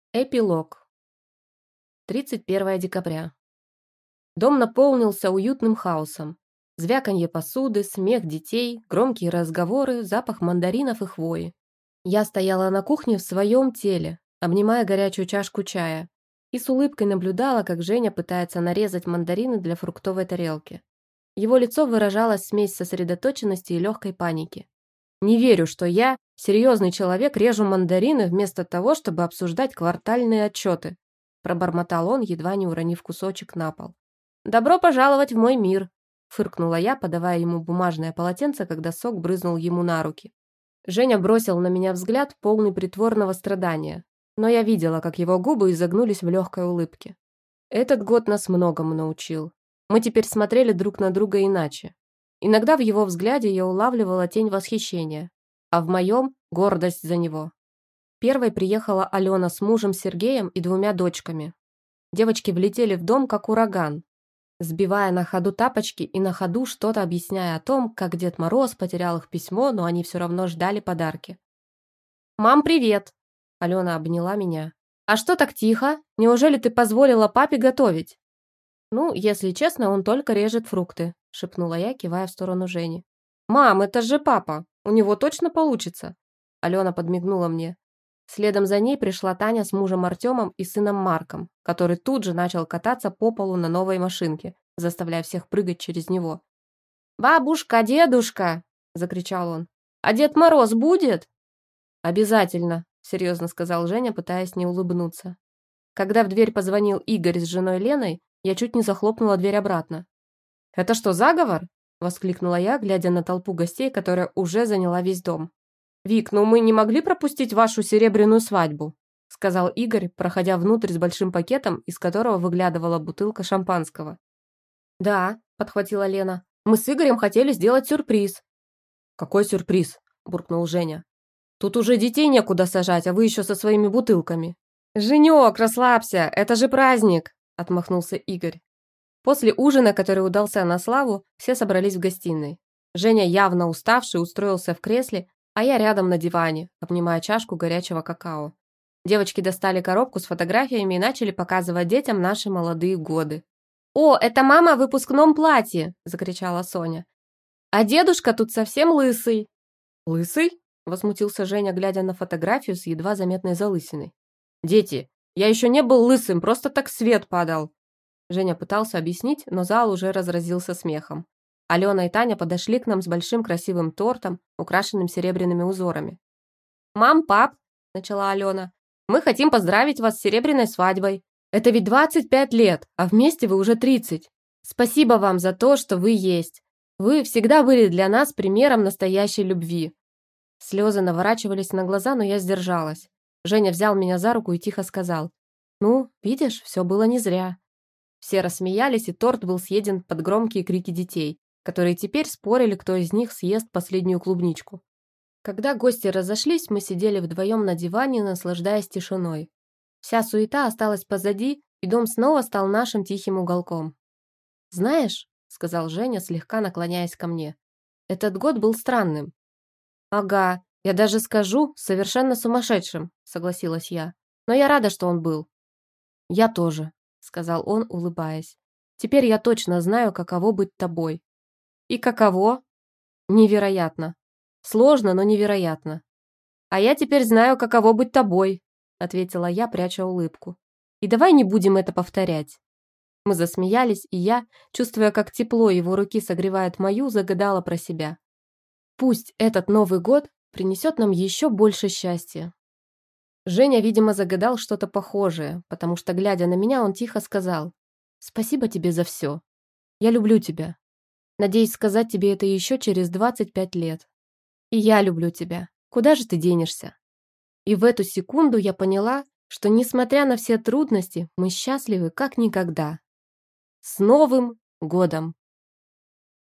Эпилог. 31 декабря. Дом наполнился уютным хаосом. Звяканье посуды, смех детей, громкие разговоры, запах мандаринов и хвои. Я стояла на кухне в своем теле, обнимая горячую чашку чая, и с улыбкой наблюдала, как Женя пытается нарезать мандарины для фруктовой тарелки. Его лицо выражало смесь сосредоточенности и легкой паники. Не верю, что я, серьезный человек, режу мандарины вместо того, чтобы обсуждать квартальные отчеты», пробормотал он, едва не уронив кусочек на пол. «Добро пожаловать в мой мир», фыркнула я, подавая ему бумажное полотенце, когда сок брызнул ему на руки. Женя бросил на меня взгляд, полный притворного страдания, но я видела, как его губы изогнулись в легкой улыбке. Этот год нас многому научил. Мы теперь смотрели друг на друга иначе. Иногда в его взгляде я улавливала тень восхищения, а в моем – гордость за него. Первой приехала Алена с мужем Сергеем и 2 дочками. Девочки влетели в дом, как ураган, сбивая на ходу тапочки и на ходу что-то объясняя о том, как Дед Мороз потерял их письмо, но они все равно ждали подарки. «Мам, привет!» – Алена обняла меня. «А что так тихо? Неужели ты позволила папе готовить?» «Ну, если честно, он только режет фрукты», – шепнула я, кивая в сторону Жени. «Мам, это же папа! У него точно получится!» Алена подмигнула мне. Следом за ней пришла Таня с мужем Артемом и сыном Марком, который тут же начал кататься по полу на новой машинке, заставляя всех прыгать через него. «Бабушка, дедушка!» – закричал он. «А Дед Мороз будет?» «Обязательно», – серьезно сказал Женя, пытаясь не улыбнуться. Когда в дверь позвонил Игорь с женой Леной, я чуть не захлопнула дверь обратно. «Это что, заговор?» – воскликнула я, глядя на толпу гостей, которая уже заняла весь дом. «Вик, ну мы не могли пропустить вашу серебряную свадьбу», – сказал Игорь, проходя внутрь с большим пакетом, из которого выглядывала бутылка шампанского. «Да», – подхватила Лена, – «мы с Игорем хотели сделать сюрприз». «Какой сюрприз?» – буркнул Женя. «Тут уже детей некуда сажать, а вы еще со своими бутылками». «Женек, расслабься, это же праздник!» – отмахнулся Игорь. После ужина, который удался на славу, все собрались в гостиной. Женя, явно уставший, устроился в кресле, а я рядом на диване, обнимая чашку горячего какао. Девочки достали коробку с фотографиями и начали показывать детям наши молодые годы. «О, это мама в выпускном платье!» – закричала Соня. «А дедушка тут совсем лысый!» «Лысый?» – возмутился Женя, глядя на фотографию с едва заметной залысиной. «Дети, я еще не был лысым, просто так свет падал!» Женя пытался объяснить, но зал уже разразился смехом. Алена и Таня подошли к нам с большим красивым тортом, украшенным серебряными узорами. «Мам, пап», – начала Алена, – «мы хотим поздравить вас с серебряной свадьбой. Это ведь 25 лет, а вместе вы уже 30. Спасибо вам за то, что вы есть. Вы всегда были для нас примером настоящей любви». Слезы наворачивались на глаза, но я сдержалась. Женя взял меня за руку и тихо сказал: «Ну, видишь, все было не зря». Все рассмеялись, и торт был съеден под громкие крики детей, которые теперь спорили, кто из них съест последнюю клубничку. Когда гости разошлись, мы сидели вдвоем на диване, наслаждаясь тишиной. Вся суета осталась позади, и дом снова стал нашим тихим уголком. «Знаешь», — сказал Женя, слегка наклоняясь ко мне, — «этот год был странным». «Ага, я даже скажу, совершенно сумасшедшим», — согласилась я. «Но я рада, что он был». «Я тоже», — сказал он, улыбаясь. «Теперь я точно знаю, каково быть тобой». «И каково?» «Невероятно. Сложно, но невероятно». «А я теперь знаю, каково быть тобой», — ответила я, пряча улыбку. «И давай не будем это повторять». Мы засмеялись, и я, чувствуя, как тепло его руки согревает мою, загадала про себя. «Пусть этот Новый год принесет нам еще больше счастья». Женя, видимо, загадал что-то похожее, потому что, глядя на меня, он тихо сказал: «Спасибо тебе за все. Я люблю тебя. Надеюсь сказать тебе это еще через 25 лет. И я люблю тебя. Куда же ты денешься?» И в эту секунду я поняла, что, несмотря на все трудности, мы счастливы как никогда. С Новым годом!